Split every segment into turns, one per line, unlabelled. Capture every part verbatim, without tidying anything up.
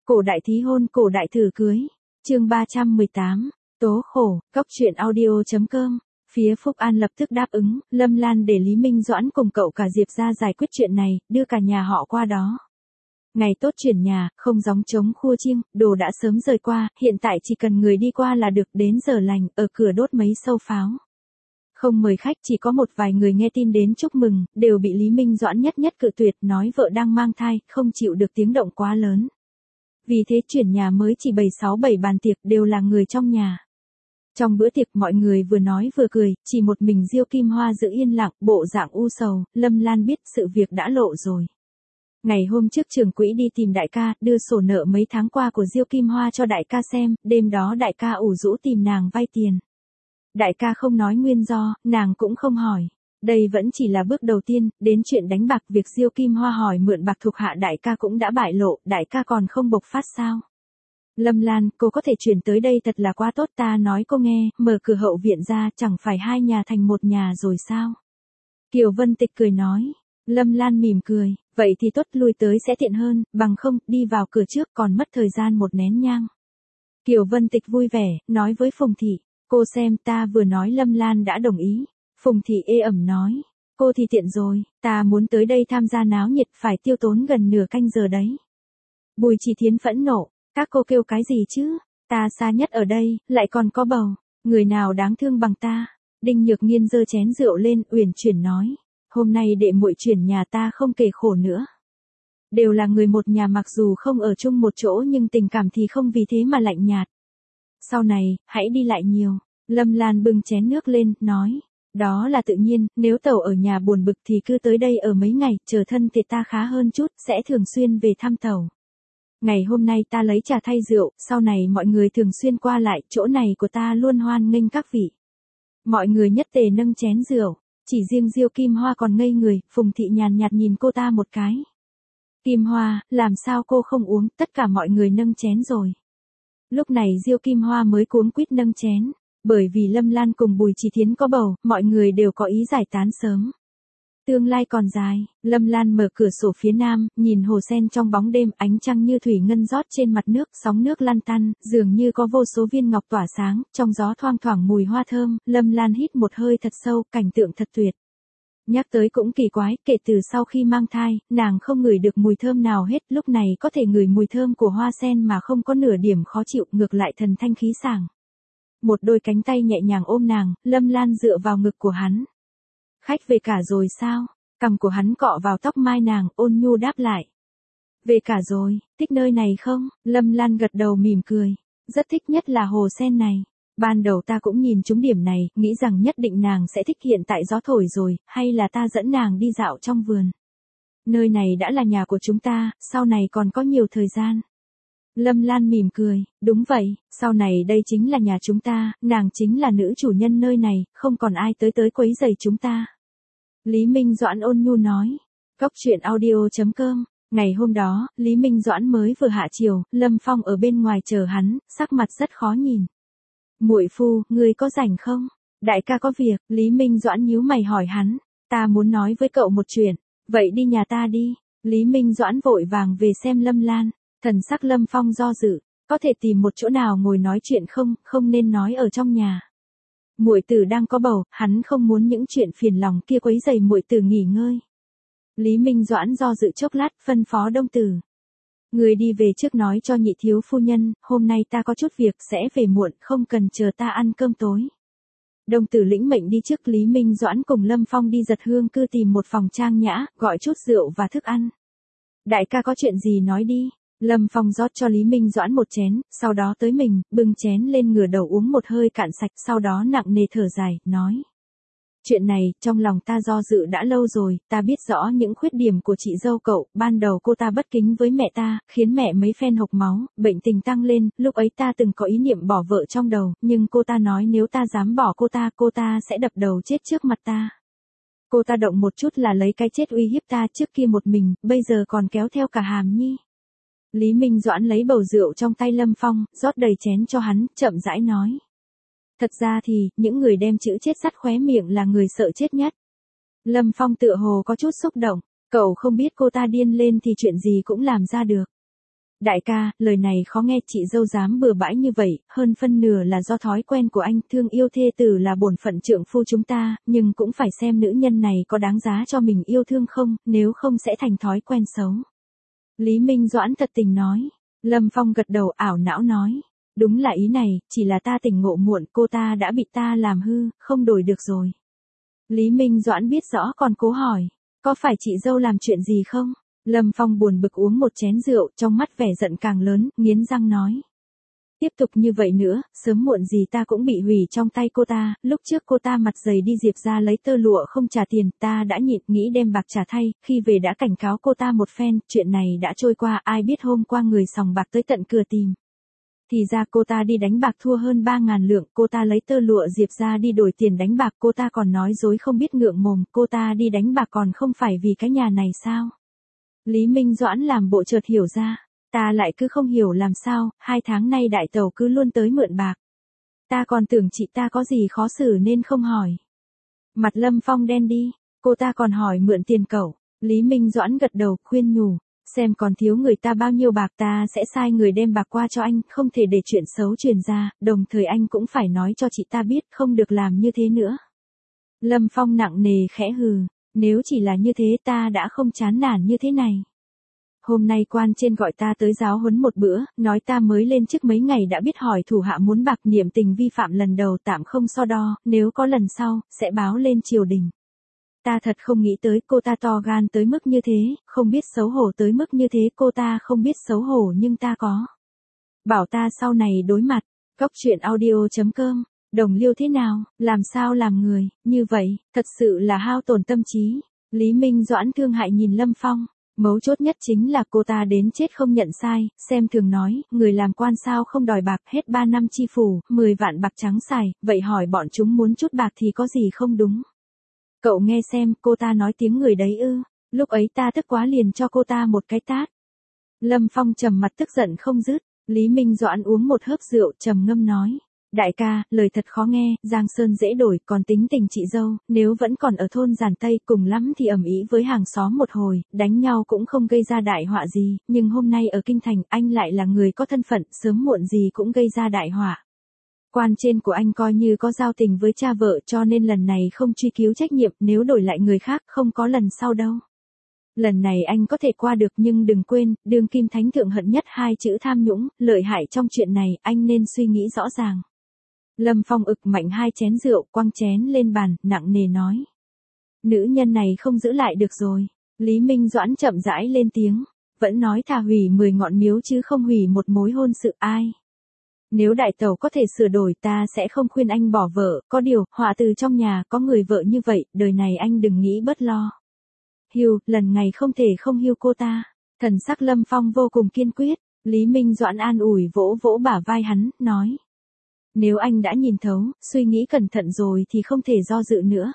Cổ đại thí hôn, cổ đại thử cưới. Chương ba trăm mười tám. Tố khổ, cốc truyện audio chấm com. Phía Phúc An lập tức đáp ứng, Lâm Lan để Lý Minh Doãn cùng cậu cả Diệp ra giải quyết chuyện này, đưa cả nhà họ qua đó. Ngày tốt chuyển nhà, không gióng trống khua chiêng, đồ đã sớm rời qua, hiện tại chỉ cần người đi qua là được, đến giờ lành, ở cửa đốt mấy sâu pháo. Không mời khách, chỉ có một vài người nghe tin đến chúc mừng, đều bị Lý Minh Doãn nhất nhất cự tuyệt, nói vợ đang mang thai, không chịu được tiếng động quá lớn. Vì thế chuyển nhà mới chỉ bày sáu bảy bàn tiệc, đều là người trong nhà. Trong bữa tiệc mọi người vừa nói vừa cười, chỉ một mình Diêu Kim Hoa giữ yên lặng, bộ dạng u sầu. Lâm Lan biết sự việc đã lộ rồi. Ngày hôm trước trưởng quỹ đi tìm đại ca, đưa sổ nợ mấy tháng qua của Diêu Kim Hoa cho đại ca xem, đêm đó đại ca ủ rũ tìm nàng vay tiền. Đại ca không nói nguyên do, nàng cũng không hỏi. Đây vẫn chỉ là bước đầu tiên, đến chuyện đánh bạc, việc Diêu Kim Hoa hỏi mượn bạc thuộc hạ đại ca cũng đã bại lộ, đại ca còn không bộc phát sao? Lâm Lan, cô có thể chuyển tới đây thật là quá tốt, ta nói cô nghe, mở cửa hậu viện ra, chẳng phải hai nhà thành một nhà rồi sao? Kiều Vân Tịch cười nói. Lâm Lan mỉm cười, vậy thì tốt, lui tới sẽ tiện hơn, bằng không, đi vào cửa trước còn mất thời gian một nén nhang. Kiều Vân Tịch vui vẻ, nói với Phùng Thị, cô xem ta vừa nói Lâm Lan đã đồng ý. Phùng Thị ê ẩm nói, cô thì tiện rồi, ta muốn tới đây tham gia náo nhiệt phải tiêu tốn gần nửa canh giờ đấy. Bùi Chỉ Thiến phẫn nộ, các cô kêu cái gì chứ, ta xa nhất ở đây, lại còn có bầu, người nào đáng thương bằng ta. Đinh Nhược Nghiên giơ chén rượu lên, uyển chuyển nói, hôm nay đệ muội chuyển nhà ta không kể khổ nữa. Đều là người một nhà, mặc dù không ở chung một chỗ nhưng tình cảm thì không vì thế mà lạnh nhạt. Sau này, hãy đi lại nhiều. Lâm Lan bưng chén nước lên, nói, đó là tự nhiên, nếu tẩu ở nhà buồn bực thì cứ tới đây ở mấy ngày, chờ thân thể ta khá hơn chút, sẽ thường xuyên về thăm tẩu. Ngày hôm nay ta lấy trà thay rượu, sau này mọi người thường xuyên qua lại, chỗ này của ta luôn hoan nghênh các vị. Mọi người nhất tề nâng chén rượu, chỉ riêng Diêu Kim Hoa còn ngây người, Phùng Thị nhàn nhạt nhìn cô ta một cái. Kim Hoa, làm sao cô không uống, tất cả mọi người nâng chén rồi. Lúc này Diêu Kim Hoa mới cuống quýt nâng chén, bởi vì Lâm Lan cùng Bùi Chỉ Thiến có bầu, mọi người đều có ý giải tán sớm. Tương lai còn dài, Lâm Lan mở cửa sổ phía nam, nhìn hồ sen trong bóng đêm, ánh trăng như thủy ngân rót trên mặt nước, sóng nước lăn tăn, dường như có vô số viên ngọc tỏa sáng, trong gió thoang thoảng mùi hoa thơm, Lâm Lan hít một hơi thật sâu, cảnh tượng thật tuyệt. Nhắc tới cũng kỳ quái, kể từ sau khi mang thai, nàng không ngửi được mùi thơm nào hết, lúc này có thể ngửi mùi thơm của hoa sen mà không có nửa điểm khó chịu, ngược lại thần thanh khí sảng. Một đôi cánh tay nhẹ nhàng ôm nàng, Lâm Lan dựa vào ngực của hắn. Khách về cả rồi sao? Cằm của hắn cọ vào tóc mai nàng, ôn nhu đáp lại. Về cả rồi, thích nơi này không? Lâm Lan gật đầu mỉm cười. Rất thích, nhất là hồ sen này. Ban đầu ta cũng nhìn trúng điểm này, nghĩ rằng nhất định nàng sẽ thích, hiện tại gió thổi rồi, hay là ta dẫn nàng đi dạo trong vườn. Nơi này đã là nhà của chúng ta, sau này còn có nhiều thời gian. Lâm Lan mỉm cười, đúng vậy, sau này đây chính là nhà chúng ta, nàng chính là nữ chủ nhân nơi này, không còn ai tới tới quấy rầy chúng ta. Lý Minh Doãn ôn nhu nói. Cốc truyện audio chấm com. Ngày hôm đó, Lý Minh Doãn mới vừa hạ chiều, Lâm Phong ở bên ngoài chờ hắn, sắc mặt rất khó nhìn. Muội phu, ngươi có rảnh không? Đại ca có việc. Lý Minh Doãn nhíu mày hỏi hắn. Ta muốn nói với cậu một chuyện. Vậy đi nhà ta đi. Lý Minh Doãn vội vàng về xem Lâm Lan. Thần sắc Lâm Phong do dự. Có thể tìm một chỗ nào ngồi nói chuyện không? Không nên nói ở trong nhà. Muội tử đang có bầu, hắn không muốn những chuyện phiền lòng kia quấy rầy muội tử nghỉ ngơi. Lý Minh Doãn do dự chốc lát, phân phó Đông Tử. Người đi về trước nói cho nhị thiếu phu nhân, hôm nay ta có chút việc, sẽ về muộn, không cần chờ ta ăn cơm tối. Đông Tử lĩnh mệnh đi trước. Lý Minh Doãn cùng Lâm Phong đi giật hương cư tìm một phòng trang nhã, gọi chút rượu và thức ăn. Đại ca có chuyện gì nói đi. Lâm Phong rót cho Lý Minh Doãn một chén, sau đó tới mình, bưng chén lên ngửa đầu uống một hơi cạn sạch, sau đó nặng nề thở dài, nói. Chuyện này, trong lòng ta do dự đã lâu rồi, ta biết rõ những khuyết điểm của chị dâu cậu, ban đầu cô ta bất kính với mẹ ta, khiến mẹ mấy phen hộc máu, bệnh tình tăng lên, lúc ấy ta từng có ý niệm bỏ vợ trong đầu, nhưng cô ta nói nếu ta dám bỏ cô ta, cô ta sẽ đập đầu chết trước mặt ta. Cô ta động một chút là lấy cái chết uy hiếp ta, trước kia một mình, bây giờ còn kéo theo cả Hàm Nhi. Lý Minh Doãn lấy bầu rượu trong tay Lâm Phong, rót đầy chén cho hắn, chậm rãi nói. Thật ra thì, những người đem chữ chết sắt khóe miệng là người sợ chết nhất. Lâm Phong tựa hồ có chút xúc động, cậu không biết cô ta điên lên thì chuyện gì cũng làm ra được. Đại ca, lời này khó nghe, chị dâu dám bừa bãi như vậy, hơn phân nửa là do thói quen của anh, thương yêu thê tử là bổn phận trượng phu chúng ta, nhưng cũng phải xem nữ nhân này có đáng giá cho mình yêu thương không, nếu không sẽ thành thói quen xấu. Lý Minh Doãn thật tình nói. Lâm Phong gật đầu ảo não nói. Đúng là ý này, chỉ là ta tỉnh ngộ muộn, cô ta đã bị ta làm hư, không đổi được rồi. Lý Minh Doãn biết rõ còn cố hỏi. Có phải chị dâu làm chuyện gì không? Lâm Phong buồn bực uống một chén rượu, trong mắt vẻ giận càng lớn, nghiến răng nói. Tiếp tục như vậy nữa, sớm muộn gì ta cũng bị hủy trong tay cô ta, lúc trước cô ta mặt dày đi Diệp ra lấy tơ lụa không trả tiền, ta đã nhịn nghĩ đem bạc trả thay, khi về đã cảnh cáo cô ta một phen, chuyện này đã trôi qua, ai biết hôm qua người sòng bạc tới tận cửa tìm. Thì ra cô ta đi đánh bạc thua hơn ba ngàn lượng, cô ta lấy tơ lụa Diệp ra đi đổi tiền đánh bạc, cô ta còn nói dối không biết ngượng mồm, cô ta đi đánh bạc còn không phải vì cái nhà này sao? Lý Minh Doãn làm bộ chợt hiểu ra. Ta lại cứ không hiểu làm sao, hai tháng nay đại tẩu cứ luôn tới mượn bạc. Ta còn tưởng chị ta có gì khó xử nên không hỏi. Mặt Lâm Phong đen đi, cô ta còn hỏi mượn tiền cậu. Lý Minh Doãn gật đầu, khuyên nhủ. Xem còn thiếu người ta bao nhiêu bạc, ta sẽ sai người đem bạc qua cho anh, không thể để chuyện xấu truyền ra, đồng thời anh cũng phải nói cho chị ta biết không được làm như thế nữa. Lâm Phong nặng nề khẽ hừ, nếu chỉ là như thế ta đã không chán nản như thế này. Hôm nay quan trên gọi ta tới giáo huấn một bữa, nói ta mới lên chức mấy ngày đã biết hỏi thủ hạ muốn bạc, niệm tình vi phạm lần đầu tạm không so đo, nếu có lần sau, sẽ báo lên triều đình. Ta thật không nghĩ tới cô ta to gan tới mức như thế, không biết xấu hổ tới mức như thế, cô ta không biết xấu hổ nhưng ta có. Bảo ta sau này đối mặt, góc truyện audio chấm com, đồng liêu thế nào, làm sao làm người, như vậy, thật sự là hao tổn tâm trí. Lý Minh Doãn thương hại nhìn Lâm Phong. Mấu chốt nhất chính là cô ta đến chết không nhận sai, xem thường nói, người làm quan sao không đòi bạc, hết ba năm chi phủ, mười vạn bạc trắng xài, vậy hỏi bọn chúng muốn chút bạc thì có gì không đúng. Cậu nghe xem, cô ta nói tiếng người đấy ư, lúc ấy ta tức quá liền cho cô ta một cái tát. Lâm Phong trầm mặt tức giận không dứt, Lý Minh Doãn uống một hớp rượu trầm ngâm nói. Đại ca, lời thật khó nghe, Giang Sơn dễ đổi, còn tính tình chị dâu, nếu vẫn còn ở thôn Giản Tây, cùng lắm thì ầm ĩ với hàng xóm một hồi, đánh nhau cũng không gây ra đại họa gì, nhưng hôm nay ở Kinh Thành, anh lại là người có thân phận, sớm muộn gì cũng gây ra đại họa. Quan trên của anh coi như có giao tình với cha vợ, cho nên lần này không truy cứu trách nhiệm, nếu đổi lại người khác, không có lần sau đâu. Lần này anh có thể qua được nhưng đừng quên, đương kim thánh thượng hận nhất hai chữ tham nhũng, lợi hại trong chuyện này, anh nên suy nghĩ rõ ràng. Lâm Phong ực mạnh hai chén rượu, quăng chén lên bàn, nặng nề nói. Nữ nhân này không giữ lại được rồi. Lý Minh Doãn chậm rãi lên tiếng, vẫn nói thà hủy mười ngọn miếu chứ không hủy một mối hôn sự ai. Nếu đại tẩu có thể sửa đổi ta sẽ không khuyên anh bỏ vợ, có điều, họa từ trong nhà có người vợ như vậy, đời này anh đừng nghĩ bớt lo. Hiu, lần ngày không thể không hiu cô ta. Thần sắc Lâm Phong vô cùng kiên quyết, Lý Minh Doãn an ủi vỗ vỗ bả vai hắn, nói. Nếu anh đã nhìn thấu, suy nghĩ cẩn thận rồi thì không thể do dự nữa.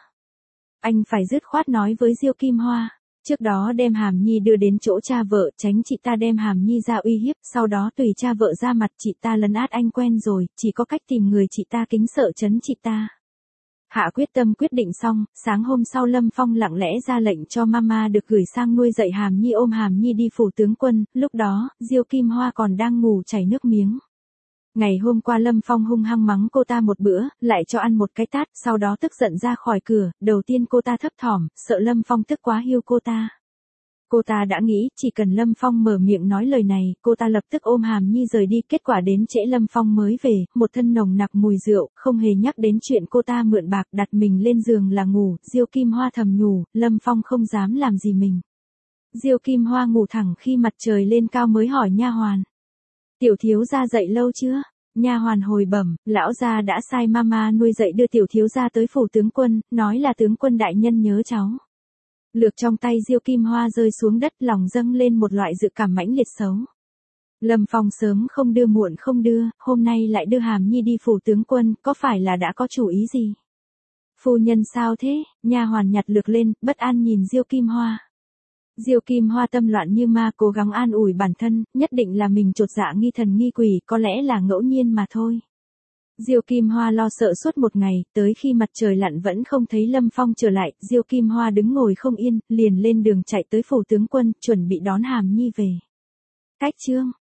Anh phải dứt khoát nói với Diêu Kim Hoa. Trước đó đem Hàm Nhi đưa đến chỗ cha vợ, tránh chị ta đem Hàm Nhi ra uy hiếp, sau đó tùy cha vợ ra mặt, chị ta lấn át anh quen rồi, chỉ có cách tìm người chị ta kính sợ trấn chị ta. Hạ quyết tâm quyết định xong, sáng hôm sau Lâm Phong lặng lẽ ra lệnh cho mama được gửi sang nuôi dạy Hàm Nhi, ôm Hàm Nhi đi phủ tướng quân, lúc đó, Diêu Kim Hoa còn đang ngủ chảy nước miếng. Ngày hôm qua Lâm Phong hung hăng mắng cô ta một bữa, lại cho ăn một cái tát, sau đó tức giận ra khỏi cửa, đầu tiên cô ta thấp thỏm, sợ Lâm Phong tức quá hiu cô ta. Cô ta đã nghĩ, chỉ cần Lâm Phong mở miệng nói lời này, cô ta lập tức ôm Hàm Nhi rời đi, kết quả đến trễ Lâm Phong mới về, một thân nồng nặc mùi rượu, không hề nhắc đến chuyện cô ta mượn bạc, đặt mình lên giường là ngủ, Diêu Kim Hoa thầm nhủ, Lâm Phong không dám làm gì mình. Diêu Kim Hoa ngủ thẳng khi mặt trời lên cao mới hỏi nha hoàn. Tiểu thiếu gia dậy lâu chưa? Nha hoàn hồi bẩm, lão gia đã sai mama nuôi dậy đưa tiểu thiếu gia tới phủ tướng quân, nói là tướng quân đại nhân nhớ cháu. Lược trong tay Diêu Kim Hoa rơi xuống đất, lòng dâng lên một loại dự cảm mãnh liệt xấu. Lâm Phong sớm không đưa muộn không đưa, hôm nay lại đưa Hàm Nhi đi phủ tướng quân, có phải là đã có chủ ý gì? Phu nhân sao thế? Nha hoàn nhặt lược lên, bất an nhìn Diêu Kim Hoa. Diêu Kim Hoa tâm loạn như ma, cố gắng an ủi bản thân, nhất định là mình chột dạ nghi thần nghi quỷ, có lẽ là ngẫu nhiên mà thôi. Diêu Kim Hoa lo sợ suốt một ngày, tới khi mặt trời lặn vẫn không thấy Lâm Phong trở lại, Diêu Kim Hoa đứng ngồi không yên, liền lên đường chạy tới phủ tướng quân, chuẩn bị đón Hàm Nhi về. Cách chương